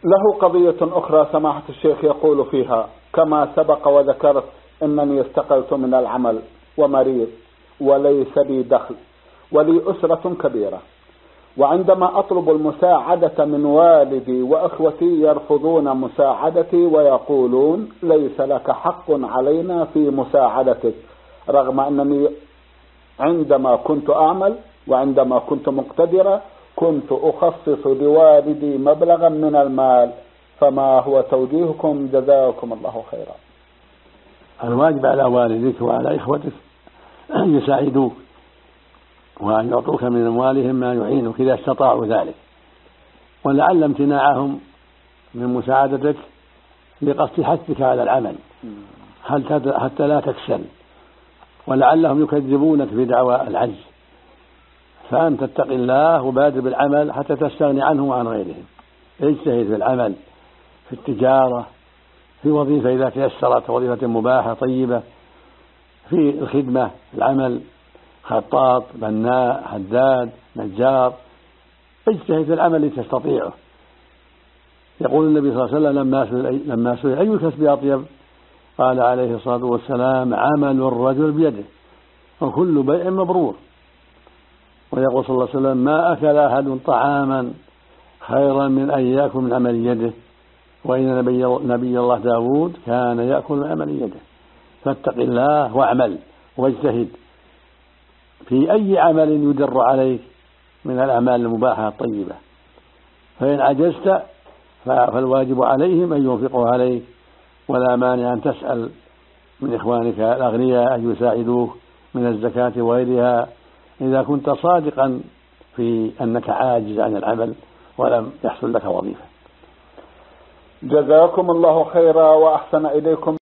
له قضية أخرى سماحة الشيخ يقول فيها: كما سبق وذكرت أنني استقلت من العمل ومريض وليس لي دخل ولي أسرة كبيرة، وعندما أطلب المساعدة من والدي وأخوتي يرفضون مساعدتي ويقولون: ليس لك حق علينا في مساعدتك، رغم أنني عندما كنت أعمل وعندما كنت مقتدرة كنت أخصص لوالدي مبلغا من المال، فما هو توجيهكم جزاكم الله خيرا؟ الواجب على والديك وعلى إخوتك أن يساعدوك وأن يعطوك من أموالهم ما يعينك إذا استطاعوا ذلك، ولعل امتناعهم من مساعدتك لقصد حثك على العمل حتى لا تكسل، ولعلهم يكذبونك بدعوى العجز، فأنت اتق الله وبادر بالعمل حتى تستغني عنهم وعن غيرهم. اجتهد في العمل، في التجارة، في وظيفة إذا تيسرت، وظيفة مباحة طيبة، في الخدمة، العمل، خطاط، بناء، حداد، نجار، اجتهد في العمل اللي تستطيعه. يقول النبي صلى الله عليه وسلم لما سئل أي الكسب أطيب قال عليه الصلاة والسلام: عمل الرجل بيده وكل بيع مبرور. ويقول صلى الله عليه وسلم: ما أكل أحد طعاما خيرا من أن يأكل من عمل يده، وإن نبي الله داود كان يأكل من عمل يده. فاتق الله واعمل واجتهد في أي عمل يدر عليك من الأعمال المباحة الطيبة، فإن عجزت فالواجب عليهم أن ينفقوا عليك، ولا مانع أن تسأل من إخوانك الأغنياء أن يساعدوك من الزكاة وغيرها إذا كنت صادقا في أنك عاجز عن العمل ولم يحصل لك وظيفة. جزاكم الله خيرا وأحسن إليكم.